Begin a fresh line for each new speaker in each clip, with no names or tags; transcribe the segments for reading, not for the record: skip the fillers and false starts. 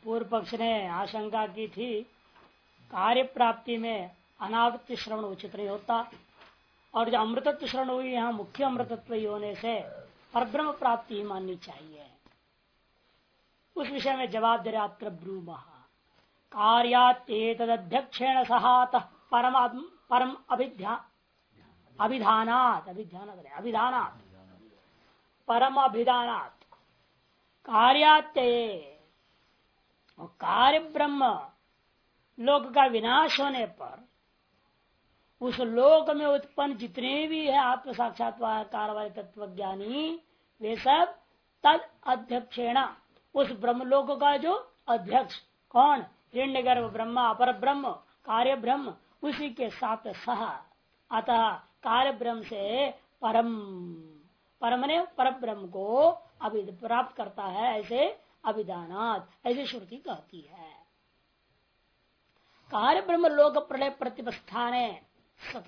पूर्व पक्ष ने आशंका की थी कार्य प्राप्ति में अनावृत्ति श्रवण उचित नहीं होता और जो अमृतत्व श्रवण हुई यहाँ मुख्य अमृतत्व होने से परब्रह्म प्राप्ति ही माननी चाहिए। उस विषय में जवाब दे रहा ब्रूमः कार्यात्येतदध्यक्षेण सहात परम अभिधानात् परम अभिधानात् कार्यात्यये कार्य ब्रह्म लोक का विनाश होने पर उस लोक में उत्पन्न जितने भी है आत्म साक्षात्कार वाले तत्वज्ञानी वे सब तद अध्यक्षेण उस ब्रह्मलोक का जो अध्यक्ष कौन हिरण्यगर्भ ब्रह्म अपर ब्रह्म कार्य ब्रह्म उसी के साथ सह अतः कार्य ब्रह्म से परम ने पर ब्रह्म को प्राप्त करता है ऐसे अभिधानात ऐसी श्रुति कहती है। कार्य ब्रह्म लोक प्रलय प्रतिपस्थाने सती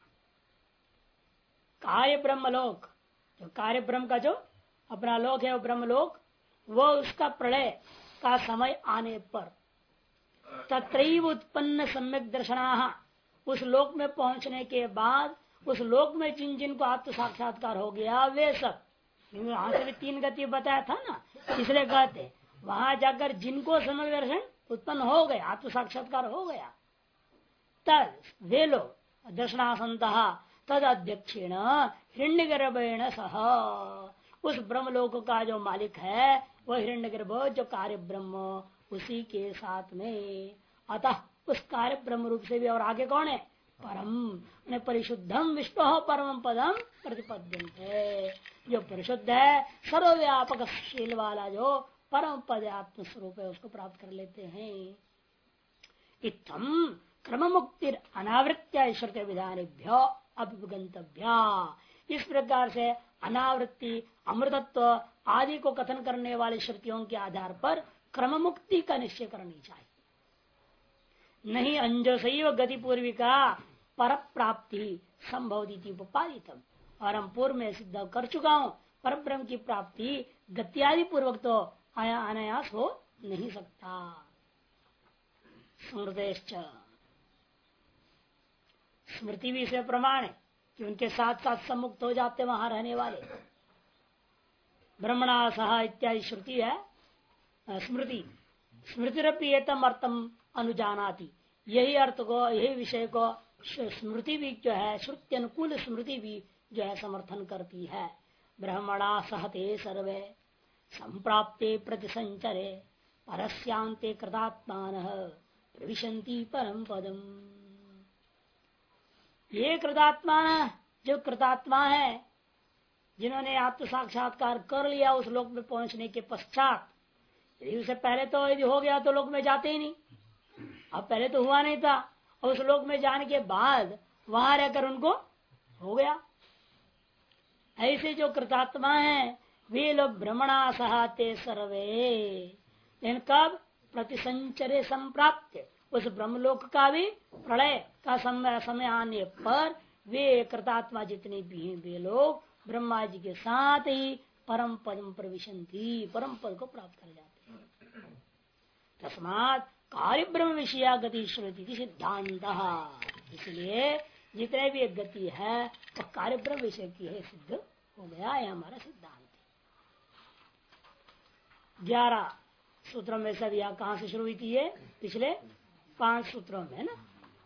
कार्य ब्रह्म लोक जो कार्य ब्रह्म का जो अपना लोक है वो ब्रह्म लोक वो उसका प्रलय का समय आने पर तत्रैव उत्पन्न सम्यक दर्शना उस लोक में पहुंचने के बाद उस लोक में जिन जिन को आत्म साक्षात्कार हो गया वे सब वहां से भी तीन गति बताया था ना, इसलिए कहते वहां जाकर जिनको सम्यक दर्शन उत्पन्न हो गया आत्म साक्षात्कार हो गया तद वे लोग दर्शनासंत तद अध्यक्षेण हिरण्यगर्भेण सह उस ब्रह्मलोक का जो मालिक है वह हिरण्यगर्भ जो कार्य ब्रह्म उसी के साथ में अतः उस कार्य ब्रह्म रूप से भी और आगे कौन है परम परिशुद्धम विष्णु परम पदम प्रतिपद्यन्ते जो परिशुद्ध है सर्वव्यापक शील वाला जो परम पद आत्म स्वरूप है उसको प्राप्त कर लेते हैं। इत्थम क्रम मुक्ति अनावृत्या श्रुति विधानेभ्यो अभिगंतव्या इस प्रकार से अनावृत्ति अमृतत्व आदि को कथन करने वाली श्रुतियों के आधार पर क्रम मुक्ति का निश्चय करनी चाहिए। नहीं अंजसैव गति पूर्विका पर प्राप्ति संभवती उपादितम और हम पूर्व में सिद्ध कर चुका हूं पर ब्रह्म की प्राप्ति गत्यादि पूर्वक तो आया अनायास हो नहीं सकता। स्मृतेश्च स्मृति भी इसे प्रमाण है कि उनके साथ साथ सम्मुक्त हो जाते वहां रहने वाले ब्रह्मणा सह इत्यादि श्रुति है स्मृति स्मृतिरपि एतम अर्थम अनुजानाति यही अर्थ को यही विषय को स्मृति भी जो है श्रुति अनुकूल स्मृति भी जो है समर्थन करती है। ब्रह्मणा सहते सर्वे संप्राप्ते प्रतिसंचरे परस्यांते कृतात्मान प्रविशन्ति परम पदम। ये कृतात्मा जो कृतात्मा है जिन्होंने आत्म साक्षात्कार कर लिया उस लोक में पहुंचने के पश्चात यदि उसे पहले तो यदि हो गया तो लोक में जाते ही नहीं, अब पहले तो हुआ नहीं था और उस लोक में जाने के बाद वहां रहकर उनको हो गया। ऐसे जो कृतात्मा है वे लोग भ्रमणा सहाते सर्वे लेकिन कब प्रतिसंचरे संप्राप्त उस ब्रह्मलोक का भी प्रलय का समय आने पर वे कृतात्मा जितने भी हैं वे लोग ब्रह्मा जी के साथ ही परम पदम प्रविशन्ति परम पद को प्राप्त कर जाते हैं। तस्मात् कार्य ब्रह्म विषया गति श्रुति सिद्धांत इसलिए जितने भी एक गति है वो कार्य ब्रह्म विषय की है सिद्ध हो गया है हमारा सिद्धांत। 11 सूत्रों में सब यहाँ कहाँ से शुरू हुई थी ये पिछले 5 सूत्रों में है ना।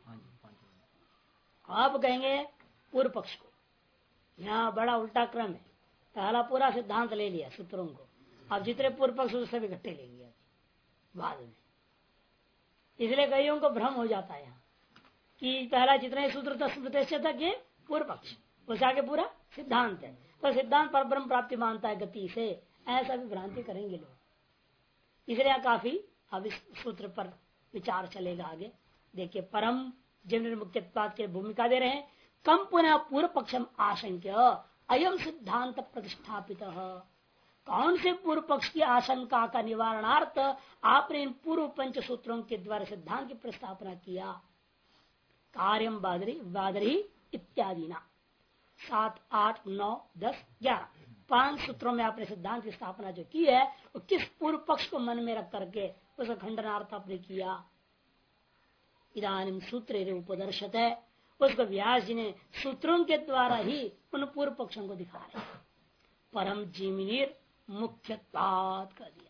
आप कहेंगे पूर्व पक्ष को यहाँ बड़ा उल्टा क्रम है पहला पूरा सिद्धांत ले लिया सूत्रों को अब जितने पूर्व पक्ष सब इकट्ठे लेंगे बाद में, इसलिए कईयों को भ्रम हो जाता है यहाँ कि पहला जितने सूत्र तक ये पूर्व पक्ष उस आगे पूरा सिद्धांत है तो सिद्धांत पर ब्रह्म प्राप्ति मानता है गति से ऐसा भी भ्रांति करेंगे लोग। इसलिए काफी अब इस सूत्र पर विचार चलेगा आगे। देखिए परम जिन मुख्यत्वाद के भूमिका दे रहे हैं कम पुनः पूर्व पक्षम आशंक्य अयम सिद्धांत प्रतिष्ठापित कौन से पूर्व पक्ष की आशंका का निवारणार्थ आपने इन पूर्व पंच सूत्रों के द्वारा सिद्धांत की प्रस्तावना किया। कार्यम बादरी इत्यादि ना 7, 8, 9, 10, 11 5 सूत्रों में आपने सिद्धांत की स्थापना जो की है वो किस पूर्व पक्ष को मन में रख करके उसका खंडनार्थ आपने किया। इदानीम सूत्र उपदर्शत है, उसको व्यास जी ने सूत्रों के द्वारा ही उन पूर्व पक्षों को दिखा रहे। परम जीवनीर मुख्यत्वात् कर दिया।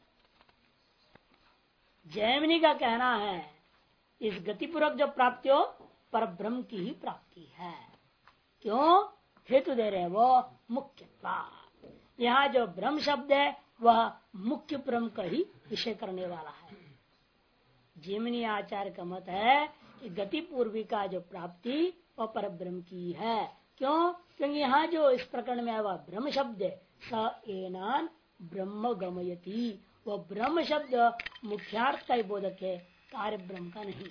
जैमिनी का कहना है इस गतिपूर्वक जो प्राप्ति हो पर ब्रह्म की ही प्राप्ति है। क्यों हेतु दे रहे हैं वो मुख्यत्वात्। यहाँ जो ब्रह्म शब्द है वह मुख्य ब्रह्म का ही विषय करने वाला है। जैमिनी आचार्य का मत है कि गति पूर्वी का जो प्राप्ति वह पर ब्रह्म की है। क्यों? क्योंकि यहाँ जो इस प्रकरण में आया वह ब्रह्म शब्द है। स एनान ब्रह्म गमयति, वह ब्रह्म शब्द मुख्यार्थ का ही बोधक है, कार्य ब्रह्म का नहीं।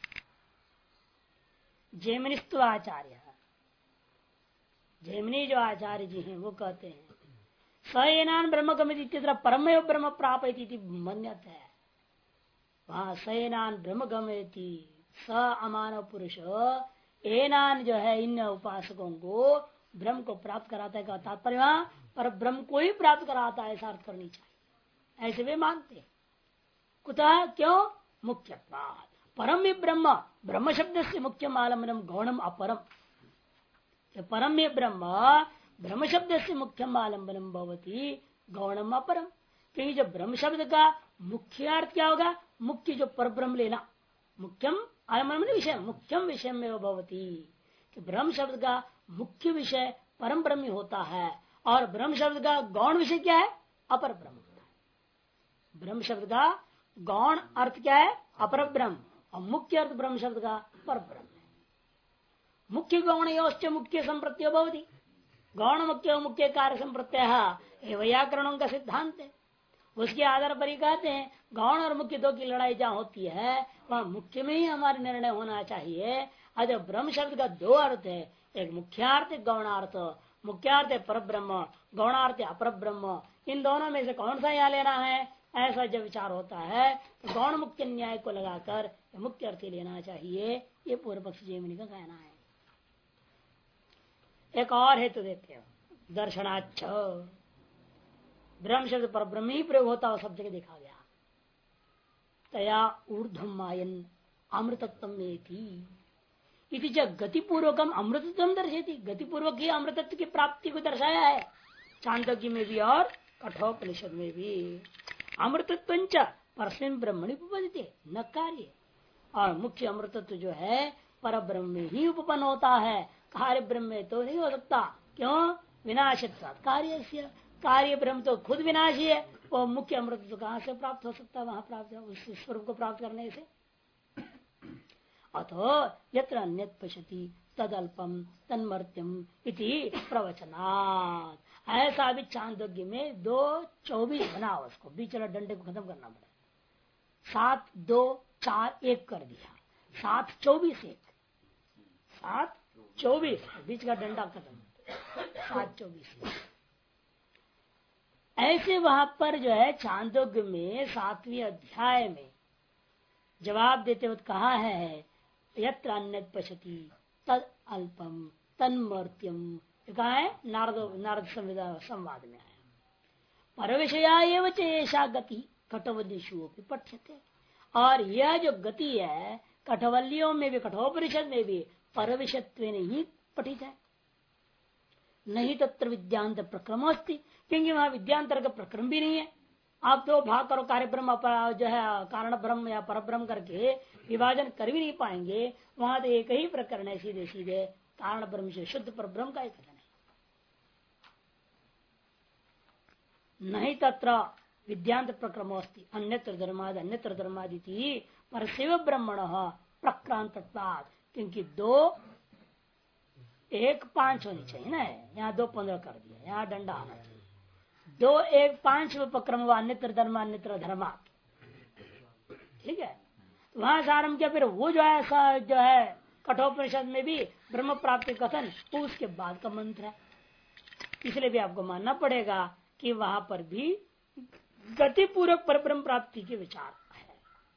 जैमिनिस्त्व आचार्य, जैमिनी जो आचार्य जी हैं वो कहते हैं स एनान ब्रह्म गमयति परमेव ब्रह्म प्रापयति मन्यते है। वहां सैनान ब्रह्म गमयति स अमानव पुरुष एनान जो है इन उपासकों को ब्रह्म को प्राप्त कराता है का तात्पर्य वहां पर ब्रह्म को ही प्राप्त कराता है, ऐसा अर्थ करनी चाहिए। ऐसे वे मानते कुतः क्यों? मुख्यत्वात्। परम में ब्रह्म, ब्रह्म शब्द से मुख्य आलम्बनम गौणम अपरम। परम में ब्रह्म शब्द से मुख्य आलम्बनम भवति गौणम अपरम। क्योंकि जो ब्रह्म शब्द का मुख्य अर्थ क्या होगा? मुख्य जो पर ब्रह्म लेना, मुख्यम आलम्बन विषय, मुख्यम विषय में भवती। कि ब्रह्म शब्द का मुख्य विषय परम ब्रह्म ही होता है और ब्रह्म शब्द का गौण विषय क्या है? अपर ब्रह्म होता है। ब्रह्म शब्द का गौण अर्थ क्या है? अपर ब्रह्म, और मुख्य अर्थ ब्रह्म शब्द का पर ब्रह्म है। मुख्य गौण योश्च मुख्य संप्रत्यो भवति। गौण मुख्य मुख्य कार्य संप्रत्यय व्याकरणों का सिद्धांत है। उसके आधार पर ही कहते हैं गौण और मुख्य दो की लड़ाई जहां होती है वहां मुख्य में ही हमारा निर्णय होना चाहिए। अगर ब्रह्म शब्द का दो अर्थ है, एक मुख्यार्थ एक गौणार्थ। मुख्यार्थ है पर ब्रह्म, गौणार्थ अपर ब्रह्म। इन दोनों में से कौन सा यहाँ लेना है, ऐसा जब विचार होता है तो गौण मुख्य न्याय को लगाकर मुख्य अर्थ लेना चाहिए। ये पूर्व पक्ष जैमिनी का कहना है। एक और हेतु देते हैं दर्शनाच्छ। ब्रह्म शब्द पर ब्रह्म ही प्रयोग होता है, सब जगह देखा गया। तया ऊर्ध्वम मायन अमृतत्व में थी जब गतिपूर्वकम अमृतत्व दर्शेती। गतिपूर्वक ही अमृतत्व की प्राप्ति को दर्शाया है चांदोग्य में भी और कठोपनिषद में भी। अमृतत्व परस्मिन् ब्रह्मणि उपपद्यते न कार्य। और मुख्य अमृतत्व जो है पर ब्रह्म में ही उपपन्न होता है, कार्य ब्रह्म में तो नहीं हो सकता। क्यों? विनाशत्वात् कार्य। कार्य ब्रह्म तो खुद विनाशी है, वो मुख्य अमृत तो कहां से प्राप्त हो सकता है? वहां प्राप्त है उस स्वरूप को प्राप्त करने से। अतो यत्र अन्यत् पश्यति तदल्पम तन्मर्त्यम इति प्रवचनात्। ऐसा भी चांदोग्य में 2:24 बना, उसको बीच वाला डंडे को खत्म करना पड़ेगा। 7, 2, 4, 1 कर दिया। 7, 24, 1, 7, 24 बीच का डंडा खत्म, 7, 24। ऐसे वहां पर जो है चांदोग्य में 7वें अध्याय में जवाब देते हुए कहा है यत्र अन्यत् पश्यति तद अल्पम तन्मर्त्यम। कहा है नारद संवाद में आया। पर विषया एवं चेषा गति कठवल्लिषु पठ्यते। और यह जो गति है कठवल्लियों में भी कठोपनिषद में भी पर विषयत्व ही पठित है। नहीं तत्र विद्यांतर प्रक्रम अस्ति, क्योंकि वहां विद्यांतर का प्रक्रम भी नहीं है। आप दो भाग करो, कार्य ब्रह्म जो है कारण ब्रह्म या पर ब्रह्म करके विभाजन कर भी नहीं पाएंगे। वहां तो एक ही प्रकरण है, सीधे सीधे कारण ब्रह्म से शुद्ध पर ब्रह्म का ही कथन है। नहीं तत्र विद्यांत प्रक्रम अस्ति अन्यत्र धर्मादि अन्यत्र धर्मादि पर शिव ब्रह्मण प्रक्रांतत्वात्। क्योंकि 2:1:5 होनी चाहिए ना, यहाँ 2:15 कर दिया, यहाँ डंडा आना चाहिए। 2:1:5 उपक्रम व अन्यत्र धर्म अन्यत्र धर्मा। ठीक है, वहां से आरम्भ किया। फिर वो जो है कठोपनिषद में भी ब्रह्म प्राप्ति कथन वो उसके बाद का मंत्र है। इसलिए भी आपको मानना पड़ेगा कि वहां पर भी गतिपूर्वक पर ब्रह्म प्राप्ति के विचार है।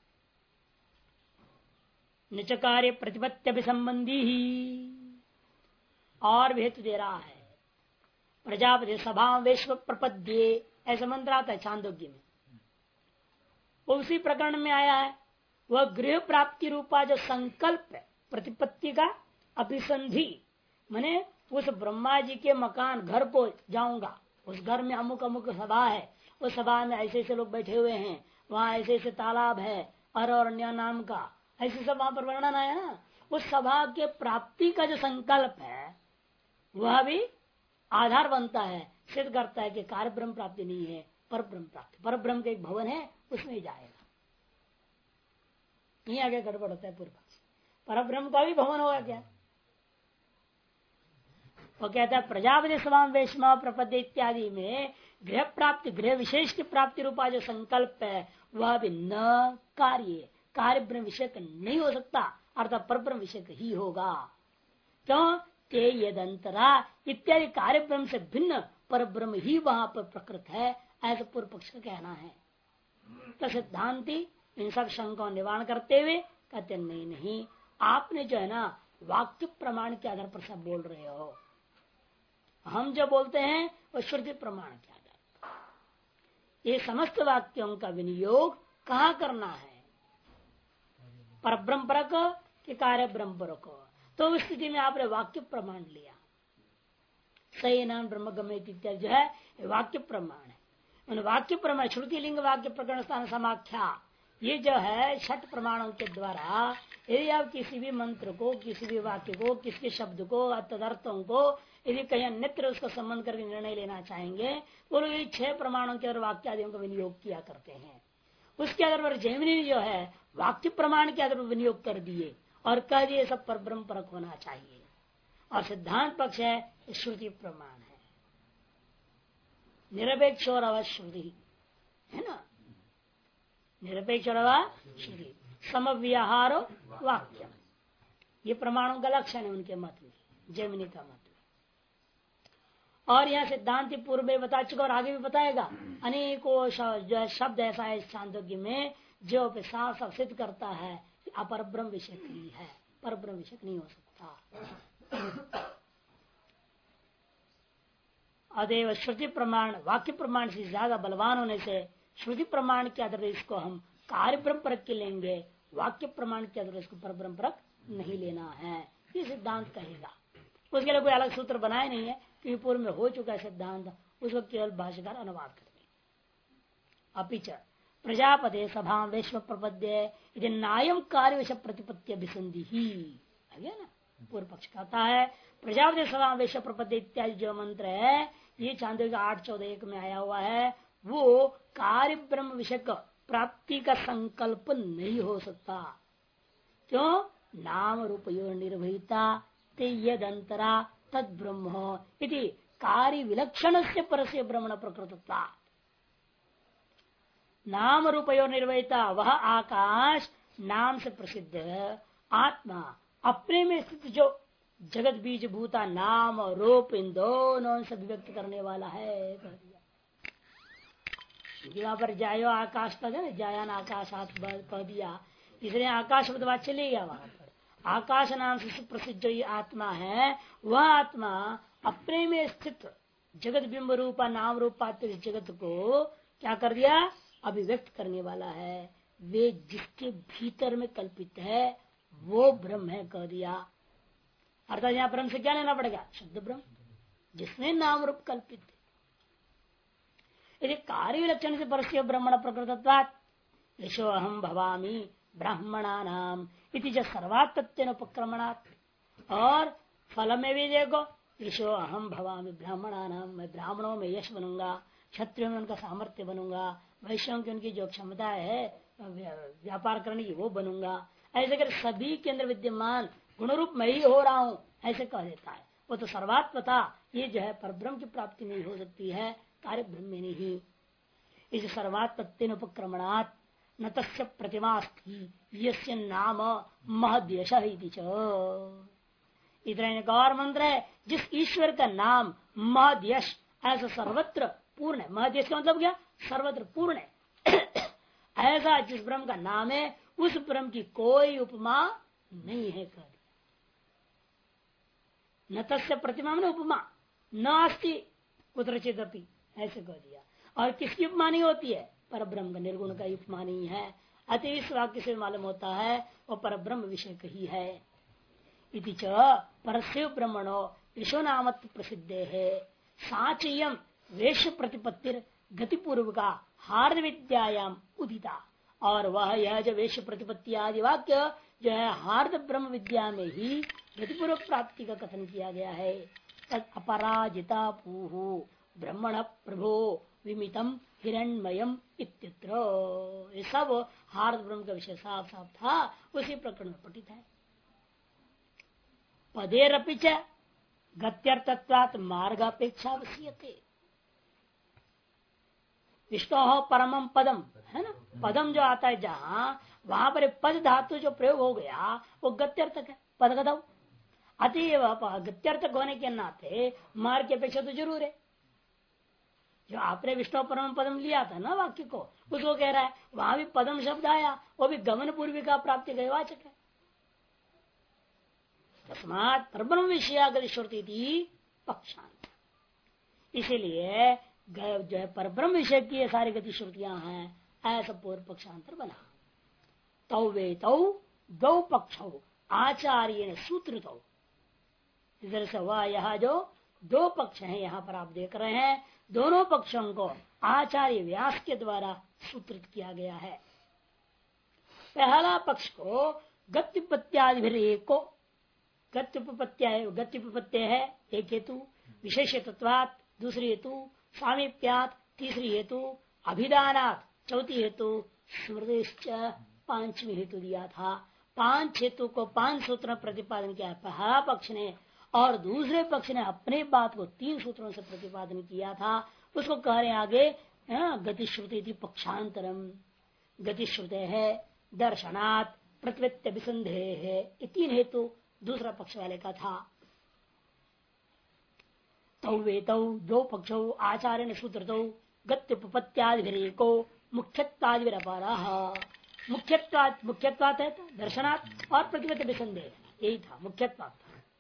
निच कार्य प्रतिपत्ति संबंधी ही और भी हेतु दे रहा है। प्रजापति सभा विश्व प्रपद्ये, ऐसा मंत्र आता है छांदोग्य में। वो उसी प्रकरण में आया है। वह गृह प्राप्ति रूपा जो संकल्प है प्रतिपत्ति का अभिसंधि, माने उस ब्रह्मा जी के मकान घर को जाऊंगा, उस घर में अमुक अमुक सभा है, उस सभा में ऐसे ऐसे लोग बैठे हुए हैं, वहां ऐसे ऐसे तालाब है अरण्य नाम का, ऐसे सब वहां पर वर्णन आया ना। उस सभा के प्राप्ति का जो संकल्प है वह भी आधार बनता है, सिद्ध करता है कि कार्य ब्रह्म प्राप्ति नहीं है, पर ब्रह्म प्राप्ति। पर ब्रह्म का एक भवन है, उसमें ही जाएगा। नहीं आगे गड़बड़ होता है पूर्व पक्ष। पर ब्रह्म का भी भवन होगा क्या? वो कहता है प्रजापति समाम वेशमा प्रपद्य इत्यादि में गृह प्राप्ति, गृह विशेष की प्राप्ति रूपा जो संकल्प है वह भी न कार्य ब्रह्म विषय नहीं हो सकता, अर्थात पर ब्रह्म विषय ही होगा। क्यों? ते यदंतरा इत्यादि कार्य ब्रह्म से भिन्न पर ब्रह्म ही वहां पर प्रकृत है, ऐसा पूर्व पक्ष का कहना है। तो सिद्धांति इन सब शंकाओं निवारण करते हुए कहते नहीं, आपने जो है ना वाक्य प्रमाण के आधार पर सब बोल रहे हो। हम जो बोलते हैं वो श्रुति प्रमाण के आधार पर। ये समस्त वाक्यों का विनियोग कहाँ करना है? पर ब्रह्म परक कि कार्य ब्रह्म परक? तो उस स्थिति में आपने वाक्य प्रमाण लिया। सही नाम ब्रह्म गम्य इत्यादि जो है वाक्य प्रमाण है। उन वाक्य प्रमाण श्रुति लिंग वाक्य प्रकरण स्थान समाख्या, ये जो है छठ प्रमाणों के द्वारा यदि आप किसी भी मंत्र को, किसी भी वाक्य को, किसी शब्द को, तदर्थों को यदि कहीं अन्यत्र उसका संबंध करके निर्णय लेना चाहेंगे तो लोग ये 6 प्रमाणों के और वाक्य आदियों का विनियोग किया करते हैं। उसके आधार पर जैमिनी जो है वाक्य प्रमाण के आधार पर विनियोग कर दिए और कह दिए सब पर ब्रह्म परक होना चाहिए। और सिद्धांत पक्ष है श्रुति प्रमाण है, निरपेक्ष और अवश्रुति है ना, निरपेक्ष और अवश्रुति समव्यवहारो वाक्य, ये प्रमाणों का लक्षण है उनके मत में, जैमिनी का मत में। और यह सिद्धांत पूर्व में बता चुका और आगे भी बताएगा। अनेकों जो शब्द ऐसा है छांदोग्य में जो साफ साफ सिद्ध करता है कि अपर ब्रह्म विषय ही है, पर ब्रह्म विषय नहीं हो सकता। अतएव श्रुति प्रमाण वाक्य प्रमाण से ज्यादा बलवान होने से श्रुति प्रमाण के आधार इसको हम कार्य ब्रह्म परक के लेंगे, वाक्य प्रमाण के आधार इसको पर ब्रह्म परक नहीं लेना है, ये सिद्धांत कहेगा। उसके लिए कोई अलग सूत्र बनाए नहीं है क्योंकि पूर्व में हो चुका है सिद्धांत, उसको केवल भाष्यकार अनुवाद करेंगे। अपिच प्रजापते सभा विश्व प्रपद्य नायम कार्य विषय प्रतिपत्ति अभिसंधि ही है ना। पूर्व पक्ष कहता है प्रजापति सभा विश्व प्रपद्य इत्यादि जो मंत्र है ये चांदोग्य 8:14 में आया हुआ है, वो कार्य ब्रह्म विषय प्राप्ति का संकल्प नहीं हो सकता। क्यों? नाम रूपयो निर्भयता ते यदंतरा तद ब्रह्म इति कार्य विलक्षण से परस्य ब्रह्मण प्रकृतता। नाम रूपयो निर्भयता वह आकाश नाम से प्रसिद्ध आत्मा अपने में स्थित जो जगत बीज भूता नाम और रूप इन दोनों से व्यक्त करने वाला है। वहां पर जायो आकाश का है, जायान आकाशात कह दिया, इसलिए आकाश शब्द चले गया। वहां पर आकाश नाम से प्रसिद्ध जो ये आत्मा है वह आत्मा अपने में स्थित जगत बिंब रूपा नाम रूपात्मक इस जगत को क्या कर दिया? अभिव्यक्त करने वाला है। वे जिसके भीतर में कल्पित है वो ब्रह्म है कह दिया। अर्थात यहाँ ब्रह्म से क्या लेना पड़ेगा? शुद्ध ब्रह्म जिसमें नाम रूप कल्पित है। यदि कार्य विलक्षण से परस्य ब्रह्मण प्रकृतत्वात् यशो अहम भवामी ब्राह्मणा नाम इति जो सर्वात्मत्व उपक्रमणात्, और फल में भी देखो यशो अहम भवामी ब्राह्मणा नाम, मैं ब्राह्मणों में यश बनूंगा, क्षत्रियों में उनका सामर्थ्य बनूंगा, वैश्यों की उनकी जो क्षमता है व्यापार करने की वो बनूंगा। ऐसे कर सभी के अंदर विद्यमान गुण रूप मैं ही हो रहा हूं ऐसे कह देता है। वो तो सर्वात्मता ये जो है परब्रह्म की प्राप्ति नहीं हो सकती है, कार्य ब्रह्म में नहीं। इस सर्वात्मत्व उपक्रमणात् न तस्य प्रतिमा यस्य नाम महद्यश। इतना एक और मंत्र है जिस ईश्वर का नाम महद्यश ऐसा सर्वत्र पूर्ण है। महद्यश का मतलब क्या? सर्वत्र पूर्ण है। ऐसा जिस ब्रह्म का नाम है उस ब्रह्म की कोई उपमा नहीं है कर न तस्य प्रतिमा में उपमा नास्ति कुत्रचित अपि, ऐसे कह दिया। और किसकी उपमानी होती है? पर ब्रह्म का, निर्गुण का उपमानी है। अतः इस वाक्य से मालूम होता है वो पर ब्रह्म विषय ही है। इति च परस्यो ब्रह्मणो विश्व नामत्व प्रसिद्ध है। साचयम वेश प्रतिपत्तिर गतिपूर्व का हार्द विद्यायाम उदिता। और वह यह जो वेश प्रतिपत्ति आदि वाक्य जो है हार्द ब्रह्म विद्या में ही गतिपूर्व प्राप्ति का कथन किया गया है। तद अपराजिता पूहु ब्रह्मण प्रभो विमितम हिरण्मयम इत्यत्र। ये सब हार्द ब्रह्म का विषय साफ साफ था, उसी प्रकरण में पठित है। पदेरपि च गत्यर्थत्वात् मार्गापेक्षा वसीयते। विष्णु परमम पदम है ना, पदम जो आता है जहां, वहां पर पद धातु जो प्रयोग हो गया वो गत्यर्थक है, पदगतव। अतएव गत्यर्थक होने के नाते मार्ग की अपेक्षा तो जरूर है। जो आपने विष्णु परम पदम लिया था ना वाक्य को, उसको कह रहा है वहां भी पदम शब्द आया, वो भी गमन पूर्वी का प्राप्ति का वाचक है। तस्मात् परब्रह्म विषयागति श्रुति थी पक्षांत। इसीलिए जो है परब्रह्म विषय की सारी गति श्रुतियां हैं, ऐसा पूर्व पक्षांतर बना। तौ वे तौ दो पक्ष आचार्य सूत्र तो इधर से वह यह जो दो पक्ष हैं यहाँ पर आप देख रहे हैं, दोनों पक्षों को आचार्य व्यास के द्वारा सूत्रित किया गया है। पहला पक्ष को गत्युपत्यादि को, गत्युपत्य है एक हेतु, विशेष तत्वात् दूसरी हेतु, सामीप्यात् तीसरी हेतु, अभिधानात् चौथी हेतु, स्मृतिश्च पांचवी हेतु दिया था। 5 हेतु को 5 सूत्र में प्रतिपादन किया पहला पक्ष ने, और दूसरे पक्ष ने अपने बात को 3 सूत्रों से प्रतिपादन किया था। उसको कह रहे आगे गतिश्रुति पक्षांतरम। गतिश्रुते है दर्शनात् प्रतिपत्ति अभिसंदेह है, 3 हेतु दूसरा पक्ष वाले का था। तौ वे तौ दो पक्षो आचार्य ने सूत्र तो गत्युपत्यादिको मुख्यत्वादिपरा। मुख्यत्वात है दर्शनात् और प्रतिपत्ति अभिसंदेह, यही था मुख्यत्वात।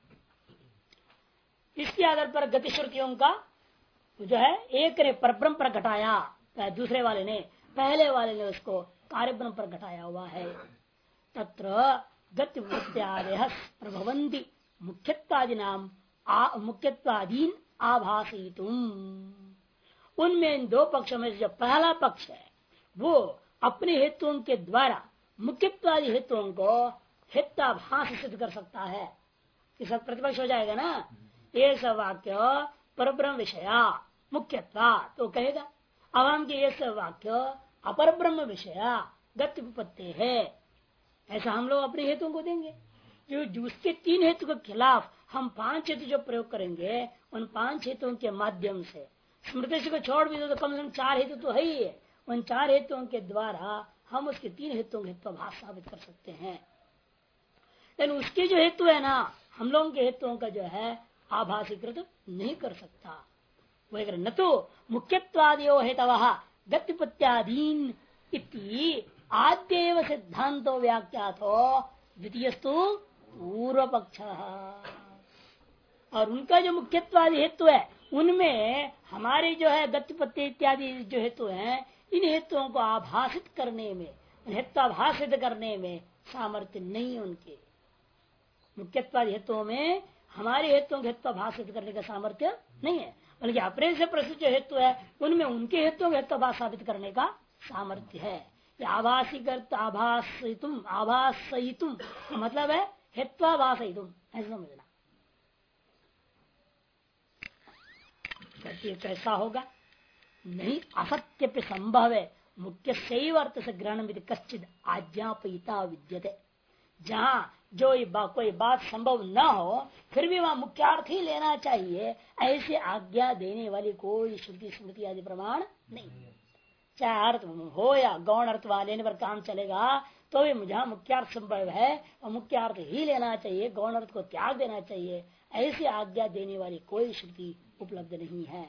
इसके आधार पर गतिश्रुतियों का जो है एक ने परब्रह्म पर घटाया, दूसरे वाले ने, पहले वाले ने उसको कार्यब्रह्म पर घटाया हुआ है। तत्र गतिवृत्त्यादयः प्रभवन्ति मुख्यत्वादि नाम मुख्यत्वादीन आभासयितुम। उनमें इन दो पक्षों में जो पहला पक्ष है वो अपने हेतुओं के द्वारा मुख्यत्वादि हेतुओं को हेत्वाभास सिद्ध कर सकता है। इसका प्रतिपक्ष हो जाएगा ना, ये सब वाक्य परब्रह्म विषया मुख्यत्वा तो कहेगा। अब हम ये सब वाक्य अपर ब्रह्म विषया गत्युपत्ति है, ऐसा हम लोग अपने हेतुओं को देंगे। जो उसके 3 हेतु के खिलाफ हम 5 हेतु जो प्रयोग करेंगे, उन 5 हेतुओं के माध्यम से स्मृति को छोड़ भी दो तो कम से कम 4 हेतु तो है ही है। उन 4 हेतुओं के द्वारा हम उसके 3 हेतुओं के हेत्वाभास साबित कर सकते हैं। लेकिन उसके जो हेतु है ना, हम लोगों के हेतुओं का जो है आभासीकृत नहीं कर सकता। वह न तो मुख्यत्वादियो हेतवः गत्युपत्यादीन इति आद्येव सिद्धांतो व्याख्यातो द्वितीयस्तु पूर्व पक्ष। और उनका जो मुख्यत्वादि हेतु है उनमें हमारे जो है गत्युपत्ति इत्यादि जो हेतु हैं, इन हेतुओं को आभासित करने में, हेत्वाभाषित करने में सामर्थ्य नहीं है उनके। मुख्यत्वादि हेतुओं में हमारे हेतुओं को हेत्वाभाषित करने का सामर्थ्य नहीं है, बल्कि अपने से प्रसिद्ध जो हेतु है उनमें उनके हेतुओं को हेत्वाभास साबित करने का सामर्थ्य है। आभासयितुम मतलब है हेत्वाभाषयितुम, ऐसा समझना। कैसा होगा? नहीं, असत्य पे संभव है मुख्य सैव अर्थ से ग्रहण में कश्चित आज्ञापयिता विद्यते। जहाँ जो कोई बात संभव न हो फिर भी वहां मुख्य अर्थ ही लेना चाहिए, ऐसे आज्ञा देने वाली कोई श्रुति स्मृति आदि प्रमाण नहीं। चाहे अर्थ हो या गौण अर्थ वहां लेने पर काम चलेगा, तो भी जहाँ मुख्यार्थ संभव है और मुख्य अर्थ ही लेना चाहिए, गौण अर्थ को त्याग देना चाहिए, ऐसी आज्ञा देने वाली कोई श्रुति उपलब्ध नहीं है।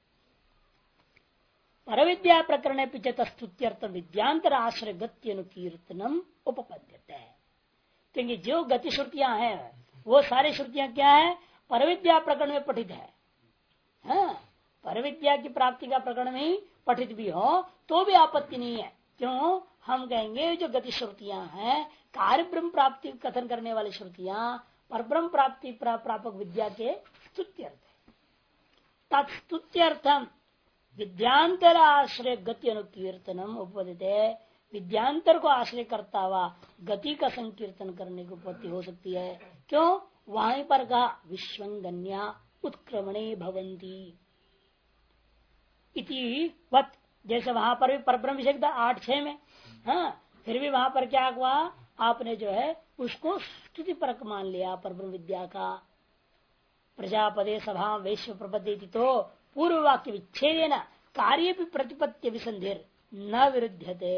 परविद्या प्रकरण स्तुत्यर्थ विद्यांतर आश्रय गति अनुकीर्तनम उपपद्यते है। क्योंकि जो गति श्रुतियां हैं वो सारी श्रुतियां क्या है? परविद्या प्रकरण में पठित है। हाँ, पर विद्या की प्राप्ति का प्रकरण में ही पठित भी हो तो भी आपत्ति नहीं है। क्यों? हम कहेंगे जो गति श्रुतियां हैं, कार्य ब्रह्म प्राप्ति कथन करने वाली श्रुतियां पर ब्रह्म प्राप्ति प्रापक विद्या के स्तुत्यर्थ है। तत्स्तुत्यर्थम विद्यांतर आश्रय गति अनुकीर्तनम उपदिते। विद्यांतर को आश्रय करता हुआ गति का संकीर्तन करने की उपपत्ति हो सकती है। क्यों? वहीं पर कहा विश्वंगन्या उत्क्रमणे भवंती इति वत, जैसे वहां पर भी परब्रह्म विषय था 8-6 में। हाँ, फिर भी वहां पर क्या हुआ, आपने जो है उसको स्तुति परक मान लिया परब्रह्म विद्या का। प्रजापदे सभा वैश्व प्रपद्य तो पूर्व वाक्य विच्छेदेन कार्य भी प्रतिपत्ति विसंधिर न विरुद्धते।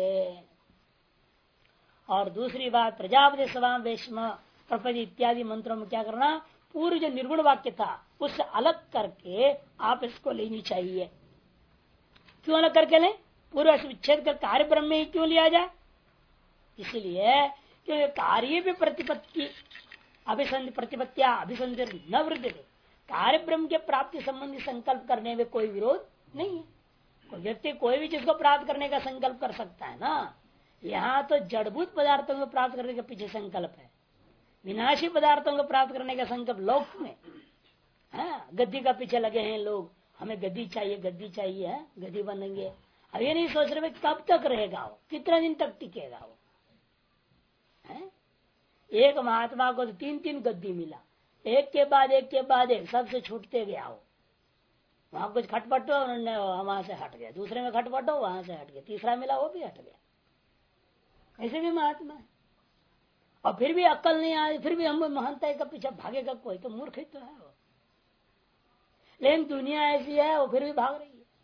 और दूसरी बात, प्रजापति सभा वैश्व प्रपद इत्यादि मंत्रों में क्या करना, पूर्व जो निर्गुण वाक्य था उससे अलग करके आप इसको लेनी चाहिए। क्यों अलग करके लें? पूर्व से विच्छेद कर कार्य ब्रह्म में ही क्यों लिया जाए? इसलिए क्योंकि कार्य भी प्रतिपत्ति प्रतिपत्तिया अभिसंधि न वृद्धि, कार्य ब्रह्म के प्राप्ति संबंधी संकल्प करने में कोई विरोध नहीं है। कोई व्यक्ति कोई भी चीज को प्राप्त करने का संकल्प कर सकता है ना। यहाँ तो जड़भूत पदार्थों को प्राप्त करने के पीछे संकल्प है, विनाशी पदार्थों को प्राप्त करने का संकल्प लोक में है। गद्दी का पीछे लगे हैं लोग, हमें गद्दी चाहिए गद्दी चाहिए है, गद्दी बनेंगे। अब ये नहीं सोच रहे कब तक रहेगा वो, कितना दिन तक टिकेगा वो है? एक महात्मा को तो 3-3 गद्दी मिला, एक के बाद एक सबसे छूटते गया वो। वहां कुछ खटपटो उन्होंने वहां से हट गया, दूसरे में खटपटो वहां से हट गया, तीसरा मिला वो भी हट गया। ऐसे भी महात्मा है। और फिर भी अक्ल नहीं आई, फिर भी हम महानता का पीछे भागेगा कोई, तो मूर्ख ही तो है वो। लेकिन दुनिया ऐसी है, वो फिर भी भाग रही है,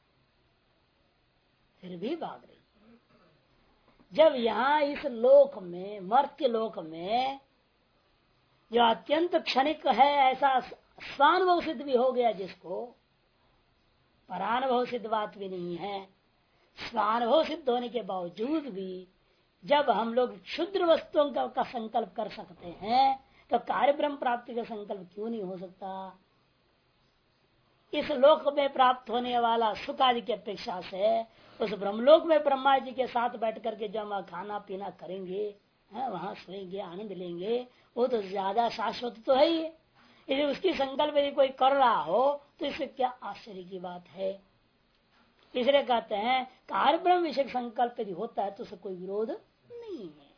फिर भी भाग रही है। जब यहाँ इस लोक में, मर्त्य लोक में जो अत्यंत क्षणिक है, ऐसा स्वानुभव सिद्ध भी हो गया जिसको, परानुभव सिद्ध बात भी नहीं है, स्वानुभव सिद्ध होने के बावजूद भी जब हम लोग क्षुद्र वस्तुओं का संकल्प कर सकते हैं तो कार्य ब्रह्म प्राप्ति का संकल्प क्यों नहीं हो सकता? इस लोक में प्राप्त होने वाला सुख आदि की अपेक्षा से उस ब्रह्मलोक में ब्रह्मा जी के साथ बैठ करके जब हम खाना पीना करेंगे, वहां सोएंगे, आनंद लेंगे, वो तो ज्यादा शाश्वत तो है ही। यदि उसकी संकल्प यदि कोई कर रहा हो तो इससे क्या आश्चर्य की बात है। इसलिए कहते हैं कार्य ब्रह्म विषय संकल्प यदि होता है तो उससे कोई विरोध नहीं है।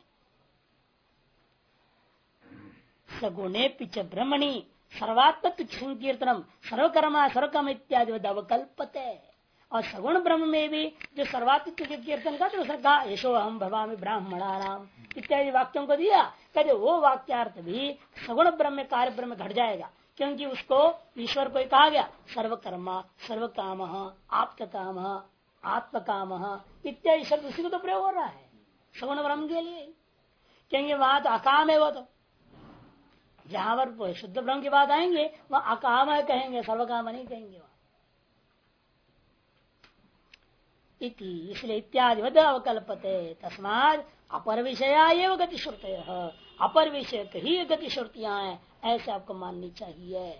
सगुणे पिच ब्रह्मणि सर्वात्मक संकीर्तनम सर्वकर्मा सर्वकम इत्यादि अवकल्पते। और सगुण ब्रह्म में भी जो सर्वात्मक कीर्तन का तो कहा यशो हम भवामी ब्राह्मणानाम इत्यादि वाक्यों को दिया, कहते वो वाक्यार्थ भी सगुण ब्रह्म में कार्य ब्रह्म घट जाएगा। क्योंकि उसको ईश्वर को कहा गया सर्वकर्मा सर्वकाम आप्तकाम आत्मकाम इत्यादि शब्द उसी को तो प्रयोग हो रहा है सगुण ब्रह्म के लिए। क्योंकि वहां तो अकाम है, वो तो जहां पर शुद्ध ब्रह्म की बात आएंगे वहां अकाम है कहेंगे, सर्वकाम नहीं कहेंगे वहां। इसलिए इत्यादि अवकल्पते तस्माद अपर विषया एवं गति श्रुते, अपर विषय ही गति श्रुतियां हैं, ऐसे आपको माननी चाहिए।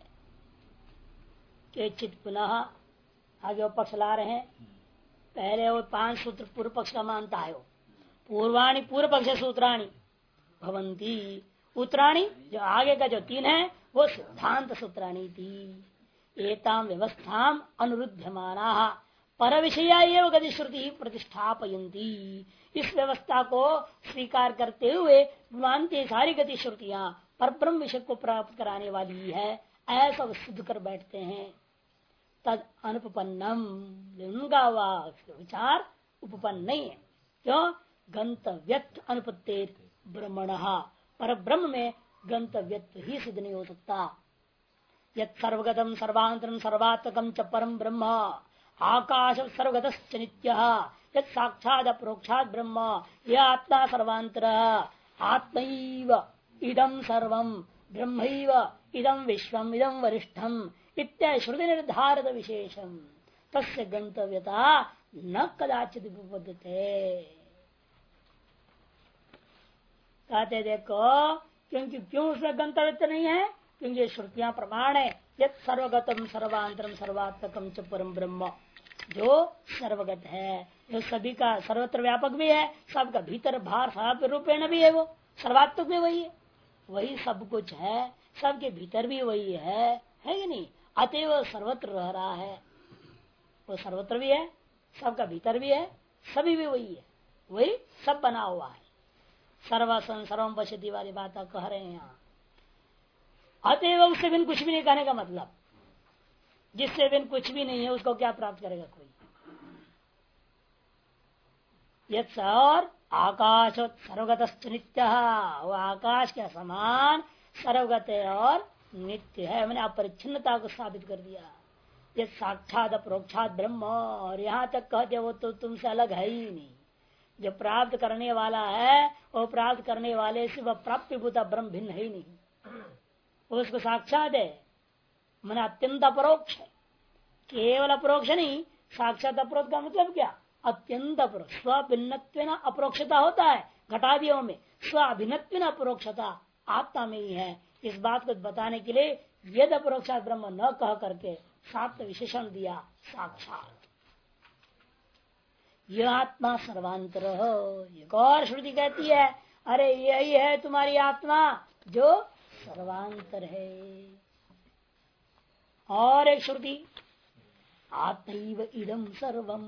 चित पुनः आगे वो पक्ष ला रहे हैं। पहले वो 5 सूत्र पूर्व पक्ष का मानता है, वो पूर्वाणी पूर्व पक्ष सूत्राणी भवंती, उत्तराणी जो आगे का जो 3 है वो सिद्धांत सूत्राणी थी। एताम व्यवस्थाम अनुरुध्यमाना पर विषया एवं गति श्रुति प्रतिष्ठापयंती, इस व्यवस्था को स्वीकार करते हुए मानते सारी गति श्रुतियां पर ब्रह्म विषय को प्राप्त कराने वाली है, ऐसा सिद्ध कर बैठते हैं। तद अनुपन्नम, उनका विचार उपपन्न नहीं है। क्यों? गंतव्यत्व अनुपत्तेर ब्रह्मण, पर ब्रह्म में गंतव्यत्व ही सिद्ध नहीं हो सकता। यत् सर्वगतम सर्वांतरम सर्वात्मकम च परम ब्रह्म आकाश सर्वगतश्च नित्यः यत् साक्षात् अपरोक्षात् ब्रह्म यह आत्मा सर्वांतर आत्मैव इदं सर्वं ब्रह्मैव इदं विश्वम् इदं वरिष्ठम् इत्यादि श्रुति निर्धारित विशेषम तस्य गंतव्यता न कदाचित उपपद्यते। कहते देखो क्योंकि क्यों उसमें गंतव्य नहीं है, क्योंकि श्रुतियां प्रमाण है यत सर्वगतम सर्वांतरम सर्वात्मकम च परम ब्रह्म, जो सर्वगत है, जो सभी का सर्वत्र व्यापक भी है, सबका भीतर बाहर सब रूपेण भी है, वो सर्वात्मक भी वही है, वही सब कुछ है, सबके भीतर भी वही है कि नहीं। अतएव सर्वत्र रह रहा है, वो सर्वत्र भी है, सबका भीतर भी है, सभी भी वही है, वही सब बना हुआ है। सर्वसन सर्वम पश्यति वाली बात कह रहे हैं यहाँ। अतएव उससे बिन कुछ भी नहीं कहने का मतलब, जिससे बिन कुछ भी नहीं है उसको क्या प्राप्त करेगा कोई। यत् और आकाश सर्वगत नित्य, वो आकाश के समान सर्वगत है और नित्य है, मैंने अपरिच्छिन्नता को साबित कर दिया। ये साक्षात अपरोक्षात ब्रह्म, और यहाँ तक कहते वो तो तुमसे अलग है ही नहीं। जो प्राप्त करने वाला है वो प्राप्त करने वाले से वह प्राप्तिभूता ब्रह्म भिन्न है ही नहीं, उसको साक्षात है, मैंने अत्यंत अपरोक्ष है। केवल अपरोक्ष नहीं, साक्षात अपरोक्ष का मतलब क्या, अत्यंत अपरोक्ष। स्वभिन्नत्वेन अपरोक्षता होता है घटादियों में, स्वाभिन्नत्वेन अपरोक्षता आत्मा में ही है। इस बात को बताने के लिए यद अपरोक्षात ब्रह्म न कह करके सात विशेषण दिया। साक्षात यह आत्मा सर्वांतर, एक और श्रुति कहती है अरे यही है तुम्हारी आत्मा जो सर्वांतर है। और एक श्रुति आत्मैव इदम सर्वम,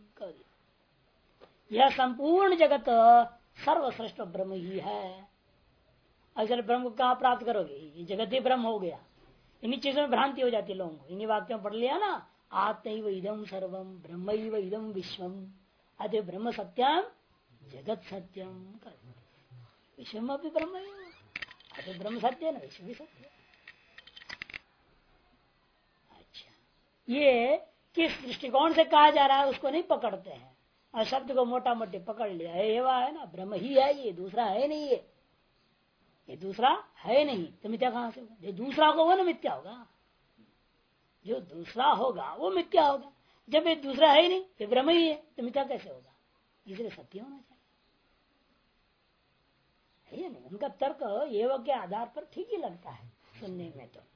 यह संपूर्ण जगत सर्वश्रेष्ठ ब्रह्म ही है। अगर ब्रह्म को कहाँ प्राप्त करोगे, ये जगत ही ब्रह्म हो गया। इन्हीं चीजों में भ्रांति हो जाती है लोगों को, इन्हीं वाक्यों में पढ़ लिया ना, आत्मैव इदम सर्वम ब्रह्मैव इदम विश्वम अतः ब्रह्म सत्यम जगत सत्यम, विश्व भी ब्रह्म है, अतः ब्रह्म सत्य है ना, विश्व भी सत्य है। अच्छा, ये किस दृष्टिकोण से कहा जा रहा है उसको नहीं पकड़ते हैं, और शब्द को मोटा मोटी पकड़ लिया है, ये है ना, ब्रह्म ही है, ये दूसरा है नहीं, ये दूसरा है नहीं, तो मिथ्या कहां से होगा। जो दूसरा होगा वो ना मिथ्या होगा, जो दूसरा होगा वो मिथ्या होगा। जब ये दूसरा है ही नहीं, ये ब्रह्म ही है, तो मिथ्या कैसे होगा, इसलिए सत्य होना चाहिए, है नहीं। उनका तर्क एवं के आधार पर ठीक ही लगता है सुनने में, तो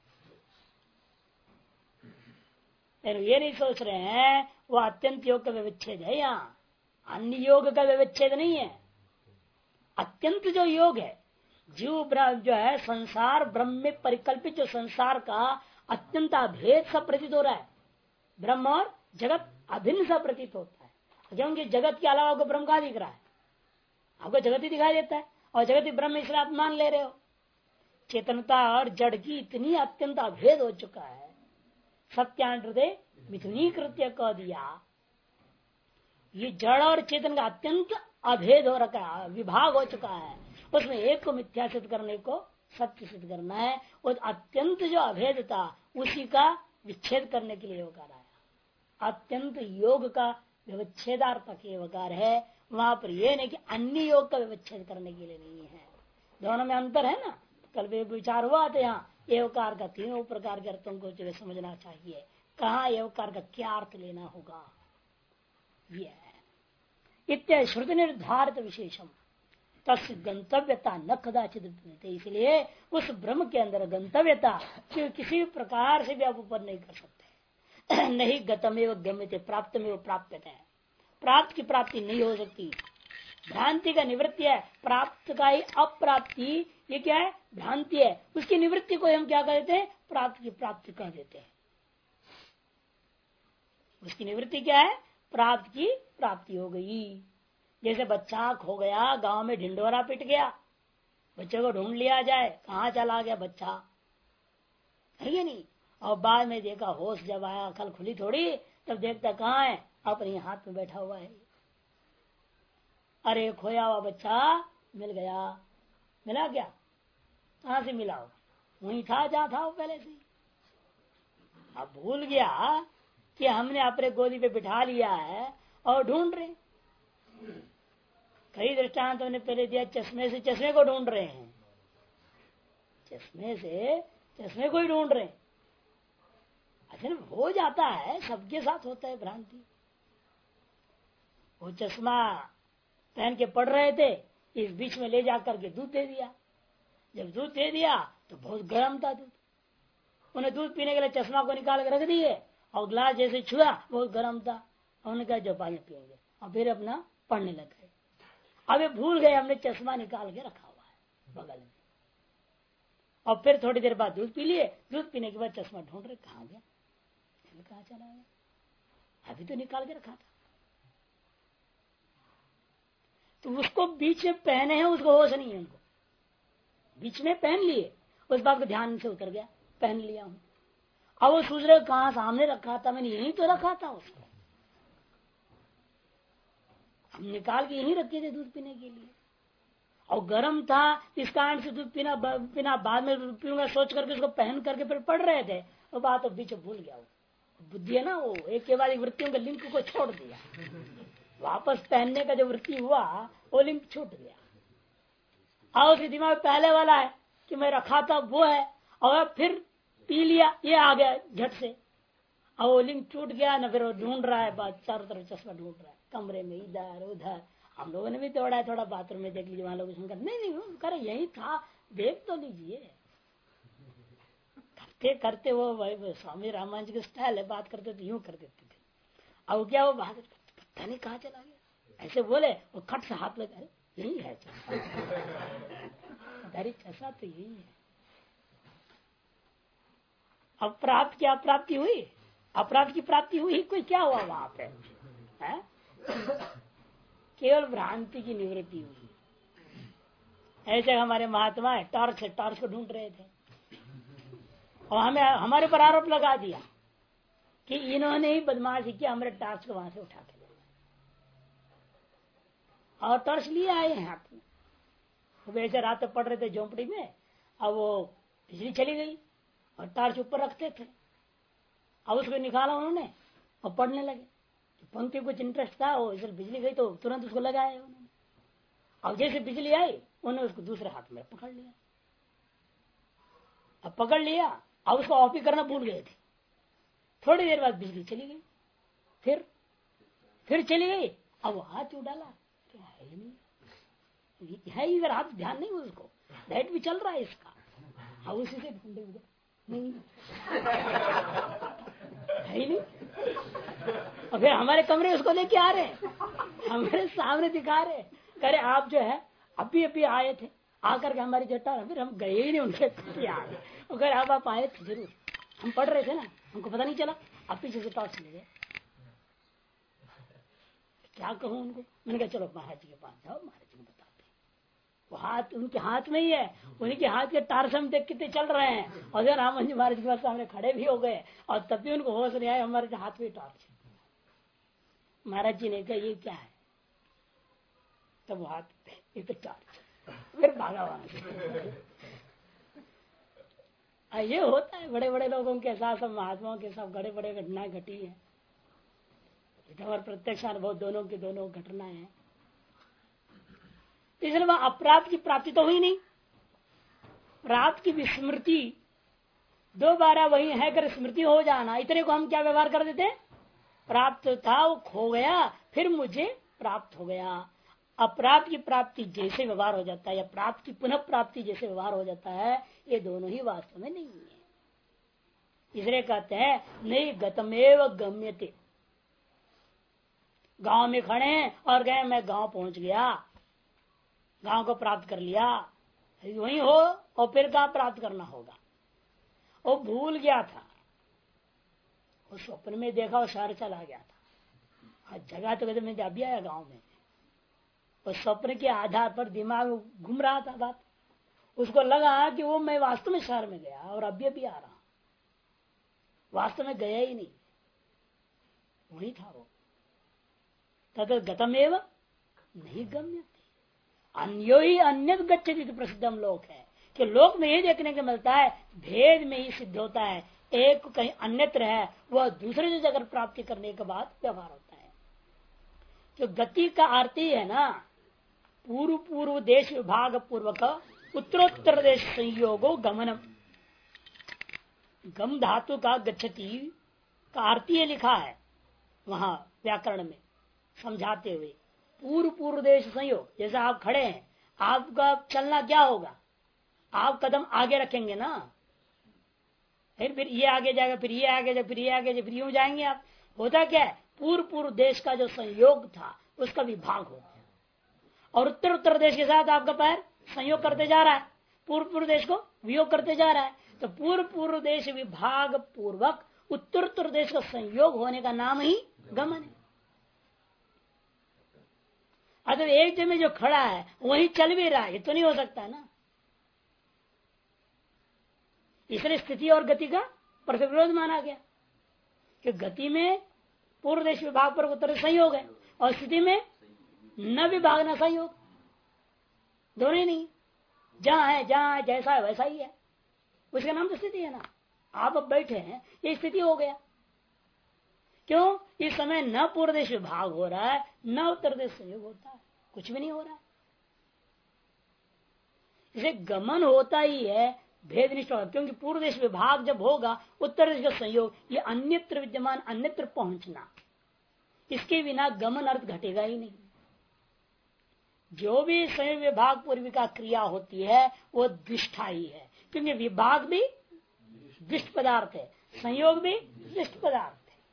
ये नहीं सोच रहे हैं वो अत्यंत योग का व्यवच्छेद है, यहाँ अन्य योग का व्यवच्छेद नहीं है। अत्यंत जो योग है, जीव जो है संसार ब्रह्म में परिकल्पित जो संसार का अत्यंत अभेद सा प्रतीत हो रहा है, ब्रह्म और जगत अभिन्न सा प्रतीत होता है, क्योंकि जगत के अलावा आपको ब्रह्म का दिख रहा है, आपको जगत ही दिखाई देता है, और जगत ही ब्रह्म इसलिए आप मान ले रहे हो। चेतनता और जड़ की इतनी अत्यंत अभेद हो चुका है, सत्याहृदय मिथुनीकृत्य कह दिया। ये जड़ और चेतन का अत्यंत अभेद हो रखा है, विभाग हो चुका है, उसमें एक को मिथ्या सिद्ध करने को सत्य सिद्ध करना है। उस अत्यंत जो अभेद था उसी का विच्छेद करने के लिए योगार आया। अत्यंत योग का व्यवच्छेदार्थक योगार है, वहां पर यह नहीं कि अन्य योग का व्यवच्छेद करने के लिए नहीं है। दोनों में अंतर है ना। कल विचार हुआ था यहाँ एवकार का तीनों प्रकार के अर्थों को जो समझना चाहिए, कहाँ एवकार का क्या अर्थ लेना होगा, ये है इत्या श्रुति निर्धारित विशेषम तस्य गंतव्यता न कदाचित। इसलिए उस ब्रह्म के अंदर गंतव्यता किसी भी प्रकार से भी आप ऊपर नहीं कर सकते। नहीं गतमेव गम्यते प्राप्तमेव प्राप्यते, प्राप्त की प्राप्ति नहीं हो सकती, भ्रांति का निवृत्ति है। प्राप्त का ही अप्राप्ति ये क्या है, भ्रांति है, उसकी निवृत्ति को हम क्या कहते हैं, प्राप्त की प्राप्ति कह देते हैं। उसकी निवृत्ति क्या है, प्राप्त की प्राप्ति हो गई। जैसे बच्चा खो गया, गांव में ढिंडोरा पिट गया, बच्चे को ढूंढ लिया जाए, कहाँ चला गया बच्चा, है ये नहीं। और बाद में देखा, होश जब आया, अकल खुली थोड़ी, तब देखता कहाँ है, अपने हाथ में बैठा हुआ है। अरे खोया हुआ बच्चा मिल गया, मिला क्या, कहाँ से मिला हो, वहीं था जहाँ था वो पहले से। अब भूल गया कि हमने अपने गोदी पे बिठा लिया है और ढूंढ रहे। कई दृष्टांत हमने पहले दिया, चश्मे से चश्मे को ढूंढ रहे हैं, चश्मे से चश्मे को ही ढूंढ रहे हैं। अच्छा, हो जाता है, सबके साथ होता है भ्रांति। वो चश्मा पहन के पढ़ रहे थे, इस बीच में ले जाकर के दूध दे दिया। जब दूध दे दिया तो बहुत गर्म था दूध, उन्हें दूध पीने के लिए चश्मा को निकाल के रख दिए और ग्लास जैसे छुआ बहुत गर्म था, उन्होंने कहा जो पानी पिएंगे, और फिर अपना पढ़ने लग गए। अब ये भूल गए हमने चश्मा निकाल के रखा हुआ है बगल में, और फिर थोड़ी देर बाद दूध पी लिए। दूध पीने के बाद चश्मा ढूंढ रहे, कहाँ गया, कहाँ चला गया, अभी तो निकाल के रखा था। तो उसको बीच में पहने हैं, उसको होश नहीं है, उनको बीच में पहन लिए, उस बात को ध्यान से उतर गया, पहन लिया हूं। अब वो सोच रहे कहाँ सामने रखा था, मैंने यही तो रखा था उसको, हम निकाल के यही रखे थे दूध पीने के लिए, और गर्म था इस कारण से दूध पीना बाद में पीऊंगा सोच करके उसको पहन करके फिर पढ़ रहे थे। वो बात तो बीच भूल गया, वो बुद्धि है ना, वो एक के बाद एक वृत्तियों के लिंक को छोड़ दिया, वापस पहनने का जो वृत्ति हुआ वो लिंक छूट गया। और उसके दिमाग पहले वाला है कि मैं रखा था वो है, और फिर पी लिया, ये आ गया झट से, और वो लिंक टूट गया ना, फिर वो ढूंढ रहा है, बात चारों तरफ चश्मा ढूंढ रहा है, कमरे में इधर उधर। हम लोगों ने भी दौड़ा है, थोड़ा बाथरूम में देख लीजिए, वहां लोग शंकर नहीं करे यही था, देख तो लीजिए। करते करते वो स्वामी रामानंद जी के स्टाइल है, बात करते तो यूं कर देते थे। अब क्या वो बात पता नहीं कहाँ चला गया, ऐसे बोले वो खट से हाथ लगा, यही है चसा तो यही है। अप्राप्त की अप्राप्ति हुई, अपराध की प्राप्ति हुई, कोई क्या हुआ वहां पे है? केवल भ्रांति की निवृत्ति हुई। ऐसे हमारे महात्मा है, टॉर्च को ढूंढ रहे थे और हमें हमारे पर आरोप लगा दिया कि इन्होंने ही बदमाशी किया, हमारे टॉर्च को वहां से उठा के ले और टॉर्च लिए आए हैं हाथ में। वैसे रात पड़ रहे थे झोंपड़ी में, अब वो बिजली चली गई और टॉर्च ऊपर रखते थे, अब उसको निकाला उन्होंने और पढ़ने लगे। पंक्ति कुछ इंटरेस्ट था, वो बिजली गई तो तुरंत उसको लगाया उन्होंने, और जैसे बिजली आई उन्होंने उसको दूसरे हाथ में पकड़ लिया। अब पकड़ लिया, अब उसको ऑफ ही करना भूल गए थे। थोड़ी देर बाद बिजली चली गई, फिर चली गई, अब वो हाथ डाला, है ही नहीं, है इधर हाथ, ध्यान नहीं उसको, लाइट भी चल रहा है इसका, अब उसी से ढूंढे उधर नहीं है ही नहीं। और फिर हमारे कमरे उसको लेके आ रहे, हमारे सामने दिखा रहे, करे आप जो है अभी अभी आए थे, आकर के हमारी जट्टा, फिर हम गए ही नहीं उनके यार, अगर आप आए थे जरूर, हम पढ़ रहे थे ना, हमको पता नहीं चला, आप पीछे से टॉर्च ले गए। क्या कहूं उनको, मैंने कहा चलो महाराज जी के पास जाओ, महाराज जी को बताते, वो हाथ उनके हाथ में ही है, उन्हीं के हाथ के टार्च हम देख कितने चल रहे हैं, और जब रामन जी महाराज के पास सामने खड़े भी हो गए और तब भी उनको होश नहीं आया, हमारे हाथ में टॉर्च। महाराज जी ने कहा ये क्या है, तब वो हाथ ये तो टॉर्च, फिर भागा वहां से। ये होता है बड़े बड़े लोगों के साथ, सब महात्माओं के साथ बड़े बड़े घटनाएं घटी है। हमारे प्रत्यक्ष अनुभव दोनों की दोनों घटनाएं हैं। इसलिए वह अप्राप्त की प्राप्ति तो हुई नहीं, प्राप्त की विस्मृति, दोबारा वही है कर स्मृति हो जाना, इतने को हम क्या व्यवहार कर देते, प्राप्त था वो खो गया फिर मुझे प्राप्त हो गया। अप्राप्त की प्राप्ति जैसे व्यवहार हो जाता है या प्राप्त की पुनः प्राप्ति जैसे व्यवहार हो जाता है, ये दोनों ही वास्तव में नहीं है। इसलिए कहते हैं नहीं गतमेव गम्यते, गांव में खड़े हैं और गए मैं गांव पहुंच गया, गांव को प्राप्त कर लिया, वही हो और फिर कहाँ प्राप्त करना होगा, वो भूल गया था, वो स्वप्न में देखा वो शहर चला गया था, जगह तो कहते मैं जब भी आया गांव में, उस स्वप्न के आधार पर दिमाग घूम रहा था बात, उसको लगा कि वो मैं वास्तव में शहर में गया और अभी अभी आ रहा हूं, वास्तव में गया ही नहीं, वही था वो। तद गतमेव नहीं गम्य, अन्यो ही अन्य गच्छति प्रसिद्धम लोक है कि लोक में ये देखने को मिलता है, भेद में ही सिद्ध होता है, एक कहीं अन्यत्र है, वह दूसरे जगह प्राप्ति करने के बाद व्यवहार होता है। जो गति का अर्थ ही है ना, पूर्व पूर्व देश विभाग पूर्वक उत्तरोत्तर देश संयोगो गमनम, गम धातु का गच्छति का अर्थ ही लिखा है वहां व्याकरण में समझाते हुए, पूर्व पूर्व देश संयोग, जैसे आप खड़े हैं, आपका चलना क्या होगा, आप कदम आगे रखेंगे ना, फिर ये आगे जाएगा, फिर ये आगे जाएगा, फिर ये आगे जाएगा, फिर यूं जाएंगे आप। होता क्या है, पूर्व देश का जो संयोग था उसका विभाग हो गया, और उत्तर देश के साथ आपका पैर संयोग करते जा रहा है, पूर्व देश को वियोग करते जा रहा है। तो पूर्व देश विभाग पूर्वक उत्तर देश का संयोग होने का नाम ही गमन है। अगर एक जगह जो खड़ा है वही चल भी रहा है, ये तो नहीं हो सकता ना। इसलिए स्थिति और गति का प्रतिविरोध माना गया कि गति में पूर्व देश विभाग पर उत्तर संयोग है, और स्थिति में न विभाग न संयोग, दोनों ही नहीं। जहां है, जहां जैसा है वैसा ही है, उसका नाम तो स्थिति है ना। आप अब बैठे हैं, ये स्थिति हो गया। क्यों? इस समय न पूर्व देश विभाग हो रहा है, न उत्तर देश संयोग होता है, कुछ भी नहीं हो रहा है। इसे गमन होता ही है, भेदनिष्ठ होगा। क्योंकि पूर्व देश विभाग जब होगा, उत्तर देश का संयोग, ये अन्यत्र विद्यमान अन्यत्र पहुंचना, इसके बिना गमन अर्थ घटेगा ही नहीं। जो भी संयोग विभाग पूर्वी का क्रिया होती है वो द्विष्ठा ही है, क्योंकि विभाग भी द्विष्ट पदार्थ है, संयोग भी द्विष्ट पदार्थ है।